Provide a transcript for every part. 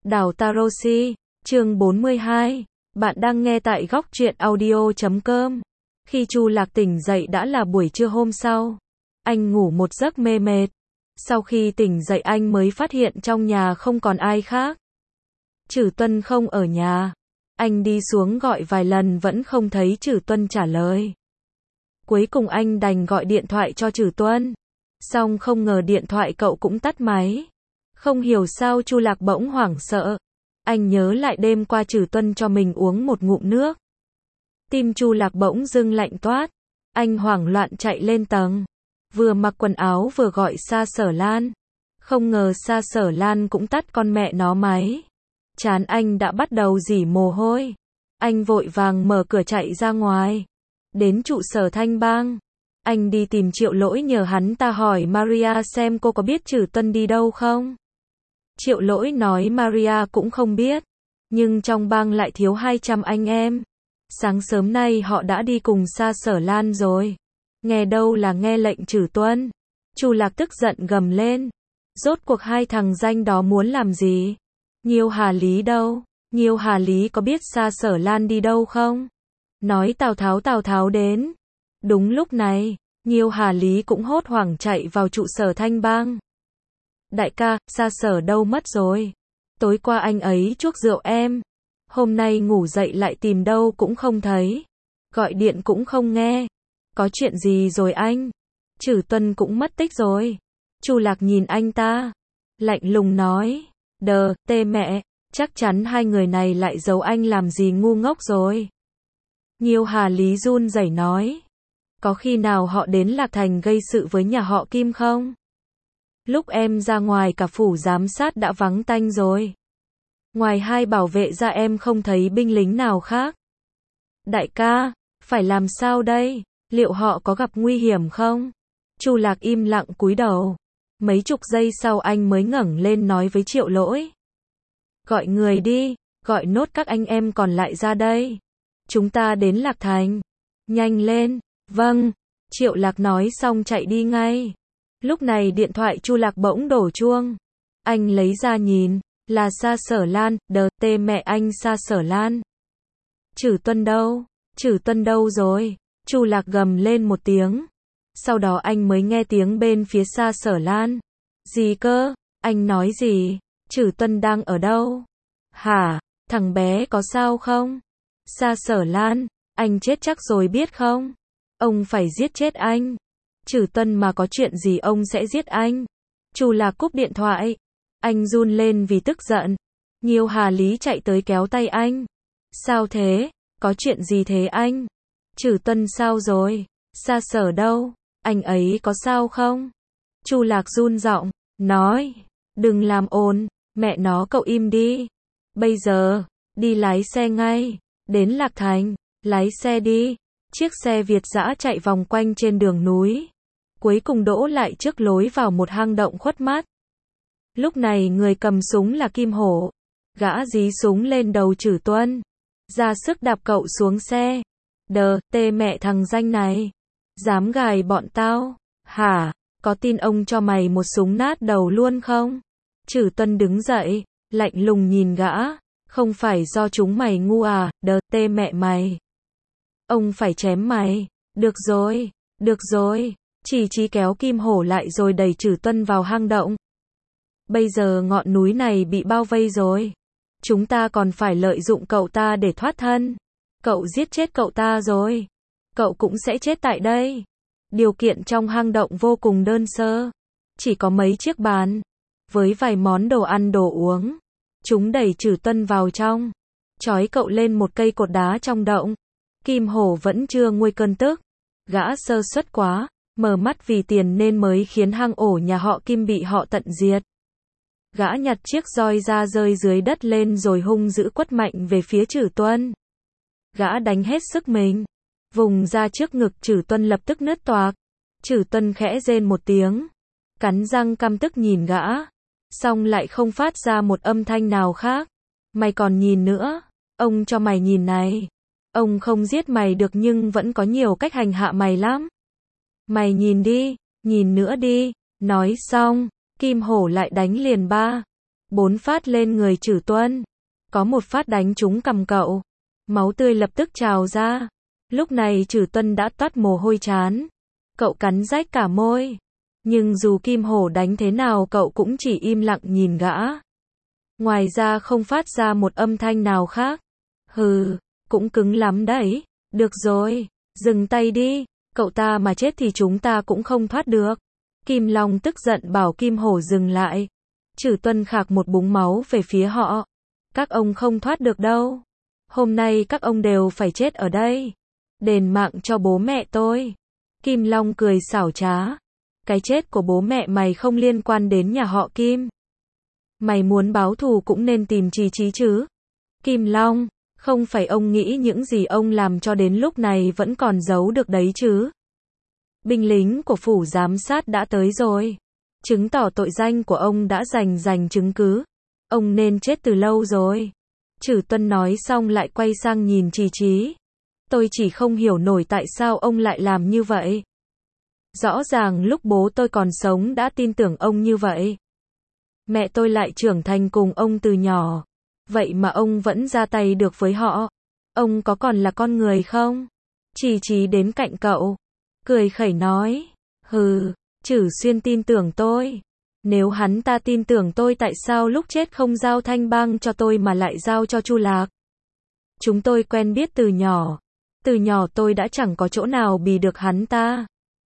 Đào Tarosi, chương 42. Bạn đang nghe tại góc truyện audio.com. Khi Chu Lạc tỉnh dậy đã là buổi trưa hôm sau. Anh ngủ một giấc mê mệt. Sau khi tỉnh dậy anh mới phát hiện trong nhà không còn ai khác. Trử Tuân không ở nhà. Anh đi xuống gọi vài lần vẫn không thấy Trử Tuân trả lời. Cuối cùng anh đành gọi điện thoại cho Trử Tuân. Xong không ngờ điện thoại cậu cũng tắt máy. Không hiểu sao Chu Lạc bỗng hoảng sợ. Anh nhớ lại đêm qua Trử Tuân cho mình uống một ngụm nước. Tim Chu Lạc bỗng dưng lạnh toát. Anh hoảng loạn chạy lên tầng. Vừa mặc quần áo vừa gọi Sa Sở Lan. Không ngờ Sa Sở Lan cũng tắt con mẹ nó máy. Trán anh đã bắt đầu rỉ mồ hôi. Anh vội vàng mở cửa chạy ra ngoài. Đến trụ sở Thanh Bang. Anh đi tìm Triệu Lỗi nhờ hắn ta hỏi Maria xem cô có biết Trử Tuân đi đâu không. Triệu Lỗi nói Maria cũng không biết. Nhưng trong bang lại thiếu 200 anh em. Sáng sớm nay họ đã đi cùng Sa Sở Lan rồi. Nghe đâu là nghe lệnh Trử Tuân. Chu Lạc tức giận gầm lên. Rốt cuộc hai thằng danh đó muốn làm gì? Nhiêu Hà Lý đâu? Nhiêu Hà Lý có biết Sa Sở Lan đi đâu không? Nói Tào Tháo đến. Đúng lúc này, Nhiêu Hà Lý cũng hốt hoảng chạy vào trụ sở Thanh Bang. Đại ca, Sa Sở đâu mất rồi? Tối qua anh ấy chuốc rượu em. Hôm nay ngủ dậy lại tìm đâu cũng không thấy. Gọi điện cũng không nghe. Có chuyện gì rồi anh? Trử Tuân cũng mất tích rồi. Chu Lạc nhìn anh ta. Lạnh lùng nói. Tê mẹ, chắc chắn hai người này lại giấu anh làm gì ngu ngốc rồi. Nhiêu Hà Lý run rẩy nói. Có khi nào họ đến Lạc Thành gây sự với nhà họ Kim không? Lúc em ra ngoài cả phủ giám sát đã vắng tanh rồi. Ngoài hai bảo vệ ra em không thấy binh lính nào khác. Đại ca, phải làm sao đây? Liệu họ có gặp nguy hiểm không? Chu Lạc im lặng cúi đầu. Mấy chục giây sau anh mới ngẩng lên nói với Triệu Lỗi. Gọi người đi, gọi nốt các anh em còn lại ra đây. Chúng ta đến Lạc Thành. Nhanh lên. Vâng. Triệu Lạc nói xong chạy đi ngay. Lúc này điện thoại Chu Lạc bỗng đổ chuông. Anh lấy ra nhìn. Là Sa Sở Lan. Tê mẹ anh Sa Sở Lan. Trử Tuân đâu? Trử Tuân đâu rồi? Chu Lạc gầm lên một tiếng. Sau đó anh mới nghe tiếng bên phía Sa Sở Lan. Gì cơ? Anh nói gì? Trử Tuân đang ở đâu? Hả? Thằng bé có sao không? Sa Sở Lan, anh chết chắc rồi biết không? Ông phải giết chết anh. Trử Tuân mà có chuyện gì ông sẽ giết anh. Chu Lạc cúp điện thoại. Anh run lên vì tức giận. Nhiêu Hà Lý chạy tới kéo tay anh. Sao thế? Có chuyện gì thế anh? Trử Tuân sao rồi? Sa Sở đâu? Anh ấy có sao không? Chu Lạc run giọng, nói. Đừng làm ồn, mẹ nó cậu im đi. Bây giờ, đi lái xe ngay. Đến Lạc Thành, lái xe đi. Chiếc xe Việt dã chạy vòng quanh trên đường núi. Cuối cùng đỗ lại trước lối vào một hang động khuất mắt. Lúc này người cầm súng là Kim Hổ. Gã dí súng lên đầu Trử Tuân. Ra sức đạp cậu xuống xe. Tê mẹ thằng danh này. Dám gài bọn tao. Hả? Có tin ông cho mày một súng nát đầu luôn không? Trử Tuân đứng dậy. Lạnh lùng nhìn gã. Không phải do chúng mày ngu à? Tê mẹ mày. Ông phải chém mày. Được rồi. Chỉ Chí kéo Kim Hổ lại rồi đẩy Trử Tuân vào hang động. Bây giờ ngọn núi này bị bao vây rồi. Chúng ta còn phải lợi dụng cậu ta để thoát thân. Cậu giết chết cậu ta rồi. Cậu cũng sẽ chết tại đây. Điều kiện trong hang động vô cùng đơn sơ. Chỉ có mấy chiếc bàn. Với vài món đồ ăn đồ uống. Chúng đẩy Trử Tuân vào trong. Trói cậu lên một cây cột đá trong động. Kim Hổ vẫn chưa nguôi cơn tức. Gã sơ suất quá. Mở mắt vì tiền nên mới khiến hang ổ nhà họ Kim bị họ tận diệt. Gã nhặt chiếc roi ra rơi dưới đất lên rồi hung dữ quất mạnh về phía Trử Tuân. Gã đánh hết sức mình. Vùng ra trước ngực Trử Tuân lập tức nứt toạc. Trử Tuân khẽ rên một tiếng. Cắn răng căm tức nhìn gã. Xong lại không phát ra một âm thanh nào khác. Mày còn nhìn nữa. Ông cho mày nhìn này. Ông không giết mày được nhưng vẫn có nhiều cách hành hạ mày lắm. Mày nhìn đi. Nhìn nữa đi. Nói xong. Kim Hổ lại đánh liền 3, 4 phát lên người Trử Tuân. Có một phát đánh trúng cằm cậu. Máu tươi lập tức trào ra. Lúc này Trử Tuân đã toát mồ hôi trán. Cậu cắn rách cả môi. Nhưng dù Kim Hổ đánh thế nào cậu cũng chỉ im lặng nhìn gã. Ngoài ra không phát ra một âm thanh nào khác. Hừ, cũng cứng lắm đấy. Được rồi, dừng tay đi. Cậu ta mà chết thì chúng ta cũng không thoát được. Kim Long tức giận bảo Kim Hổ dừng lại. Trử Tuân khạc một búng máu về phía họ. Các ông không thoát được đâu. Hôm nay các ông đều phải chết ở đây. Đền mạng cho bố mẹ tôi. Kim Long cười xảo trá. Cái chết của bố mẹ mày không liên quan đến nhà họ Kim. Mày muốn báo thù cũng nên tìm Chí Chí chứ. Kim Long, không phải ông nghĩ những gì ông làm cho đến lúc này vẫn còn giấu được đấy chứ. Binh lính của phủ giám sát đã tới rồi. Chứng tỏ tội danh của ông đã dành chứng cứ. Ông nên chết từ lâu rồi. Trử Tuân nói xong lại quay sang nhìn Chí Chí. Tôi chỉ không hiểu nổi tại sao ông lại làm như vậy. Rõ ràng lúc bố tôi còn sống đã tin tưởng ông như vậy. Mẹ tôi lại trưởng thành cùng ông từ nhỏ. Vậy mà ông vẫn ra tay được với họ. Ông có còn là con người không? Chí Chí đến cạnh cậu. Cười khẩy nói. Hừ, Trử Xuyên tin tưởng tôi. Nếu hắn ta tin tưởng tôi tại sao lúc chết không giao thanh bang cho tôi mà lại giao cho Chu Lạc? Chúng tôi quen biết từ nhỏ. Từ nhỏ tôi đã chẳng có chỗ nào bì được hắn ta.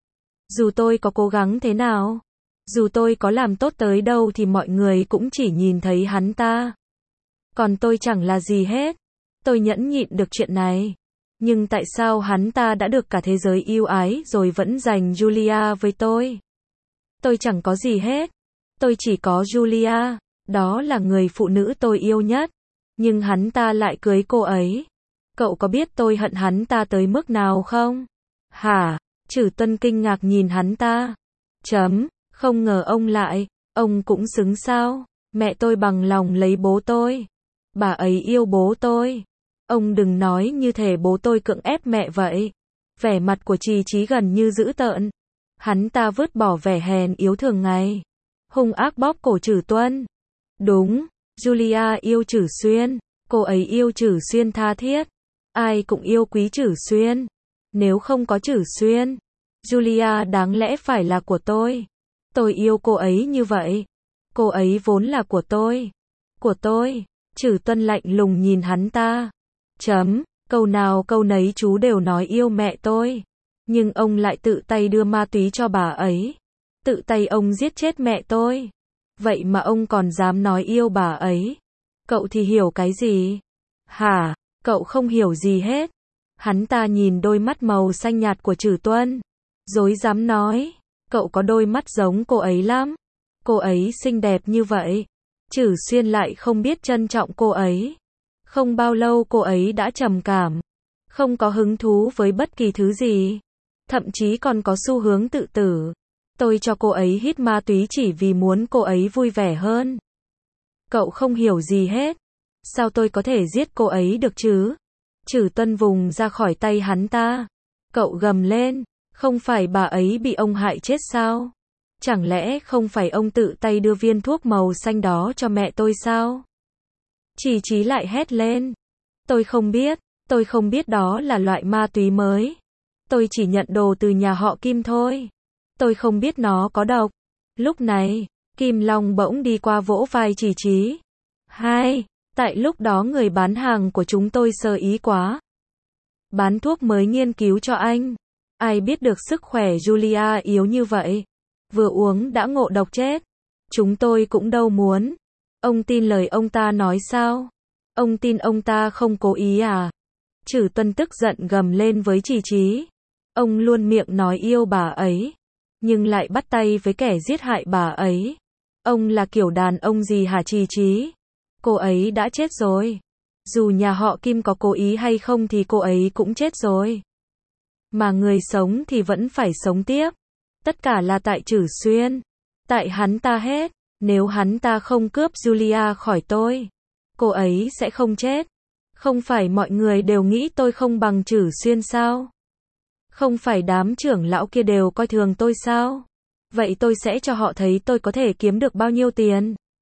Dù tôi có cố gắng thế nào, dù tôi có làm tốt tới đâu thì mọi người cũng chỉ nhìn thấy hắn ta. Còn tôi chẳng là gì hết. Tôi nhẫn nhịn được chuyện này. Nhưng tại sao hắn ta đã được cả thế giới yêu ái rồi vẫn giành Julia với tôi? Tôi chẳng có gì hết. Tôi chỉ có Julia. Đó là người phụ nữ tôi yêu nhất. Nhưng hắn ta lại cưới cô ấy. Cậu có biết tôi hận hắn ta tới mức nào không? Hả? Trử Tuân kinh ngạc nhìn hắn ta. Không ngờ ông cũng xứng sao? Mẹ tôi bằng lòng lấy bố tôi. Bà ấy yêu bố tôi. Ông đừng nói như thể bố tôi cưỡng ép mẹ vậy. Vẻ mặt của Chí Chí gần như dữ tợn. Hắn ta vứt bỏ vẻ hèn yếu thường ngày. Hung ác bóp cổ Trử Tuân. Đúng, Julia yêu Trử Xuyên. Cô ấy yêu Trử Xuyên tha thiết. Ai cũng yêu quý Trử Xuyên. Nếu không có Trử Xuyên, Julia đáng lẽ phải là của tôi. Tôi yêu cô ấy như vậy. Cô ấy vốn là của tôi. Của tôi. Trử Tuân lạnh lùng nhìn hắn ta. Câu nào câu nấy chú đều nói yêu mẹ tôi. Nhưng ông lại tự tay đưa ma túy cho bà ấy. Tự tay ông giết chết mẹ tôi. Vậy mà ông còn dám nói yêu bà ấy. Cậu thì hiểu cái gì? Hả? Cậu không hiểu gì hết. Hắn ta nhìn đôi mắt màu xanh nhạt của Trử Tuân. Dối dám nói. Cậu có đôi mắt giống cô ấy lắm. Cô ấy xinh đẹp như vậy. Trử Xuyên lại không biết trân trọng cô ấy. Không bao lâu cô ấy đã trầm cảm. Không có hứng thú với bất kỳ thứ gì. Thậm chí còn có xu hướng tự tử. Tôi cho cô ấy hít ma túy chỉ vì muốn cô ấy vui vẻ hơn. Cậu không hiểu gì hết. Sao tôi có thể giết cô ấy được chứ? Trử Tuân vùng ra khỏi tay hắn ta. Cậu gầm lên. Không phải bà ấy bị ông hại chết sao? Chẳng lẽ không phải ông tự tay đưa viên thuốc màu xanh đó cho mẹ tôi sao? Chí Chí lại hét lên. Tôi không biết đó là loại ma túy mới. Tôi chỉ nhận đồ từ nhà họ Kim thôi. Tôi không biết nó có độc. Lúc này, Kim Long bỗng đi qua vỗ vai Chí Chí. Tại lúc đó người bán hàng của chúng tôi sơ ý quá. Bán thuốc mới nghiên cứu cho anh. Ai biết được sức khỏe Julia yếu như vậy. Vừa uống đã ngộ độc chết. Chúng tôi cũng đâu muốn. Ông tin lời ông ta nói sao? Ông tin ông ta không cố ý à? Trử Tuân tức giận gầm lên với Chí Chí. Ông luôn miệng nói yêu bà ấy. Nhưng lại bắt tay với kẻ giết hại bà ấy. Ông là kiểu đàn ông gì hả Chí Chí? Cô ấy đã chết rồi. Dù nhà họ Kim có cố ý hay không thì cô ấy cũng chết rồi. Mà người sống thì vẫn phải sống tiếp. Tất cả là tại Trử Xuyên. Tại hắn ta hết. Nếu hắn ta không cướp Julia khỏi tôi, cô ấy sẽ không chết. Không phải mọi người đều nghĩ tôi không bằng Trử Xuyên sao? Không phải đám trưởng lão kia đều coi thường tôi sao? Vậy tôi sẽ cho họ thấy tôi có thể kiếm được bao nhiêu tiền.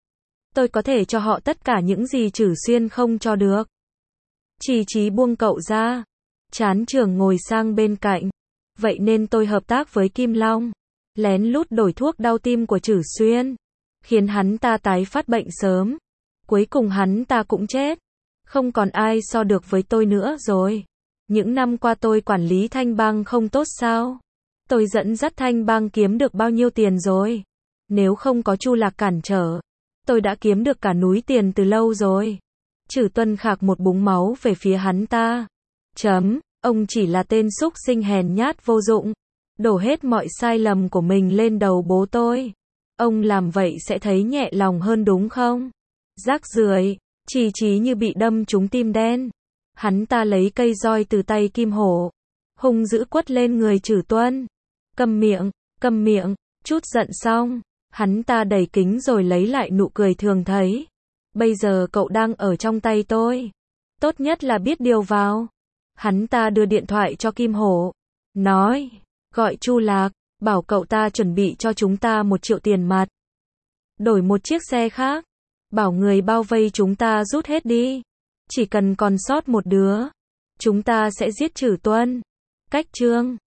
Tôi có thể cho họ tất cả những gì Trử Xuyên không cho được. Trì Trí buông cậu ra. Trán trưởng ngồi sang bên cạnh. Vậy nên tôi hợp tác với Kim Long. Lén lút đổi thuốc đau tim của Trử Xuyên. Khiến hắn ta tái phát bệnh sớm. Cuối cùng hắn ta cũng chết. Không còn ai so được với tôi nữa rồi. Những năm qua tôi quản lý Thanh Bang không tốt sao? Tôi dẫn dắt Thanh Bang kiếm được bao nhiêu tiền rồi? Nếu không có Chu Lạc cản trở, tôi đã kiếm được cả núi tiền từ lâu rồi. Trử Tuân khạc một búng máu về phía hắn ta. Ông chỉ là tên súc sinh hèn nhát vô dụng. Đổ hết mọi sai lầm của mình lên đầu bố tôi. Ông làm vậy sẽ thấy nhẹ lòng hơn đúng không? Rác rưởi. Trì Trí như bị đâm trúng tim đen. Hắn ta lấy cây roi từ tay Kim Hổ. Hung dữ quất lên người Trử Tuân. Câm miệng, chút giận xong. Hắn ta đẩy kính rồi lấy lại nụ cười thường thấy. Bây giờ cậu đang ở trong tay tôi. Tốt nhất là biết điều vào. Hắn ta đưa điện thoại cho Kim Hổ. Nói, gọi Chu Lạc, bảo cậu ta chuẩn bị cho chúng ta 1 triệu tiền mặt. Đổi một chiếc xe khác. Bảo người bao vây chúng ta rút hết đi. Chỉ cần còn sót một đứa, chúng ta sẽ giết Trử Tuân. Cách chương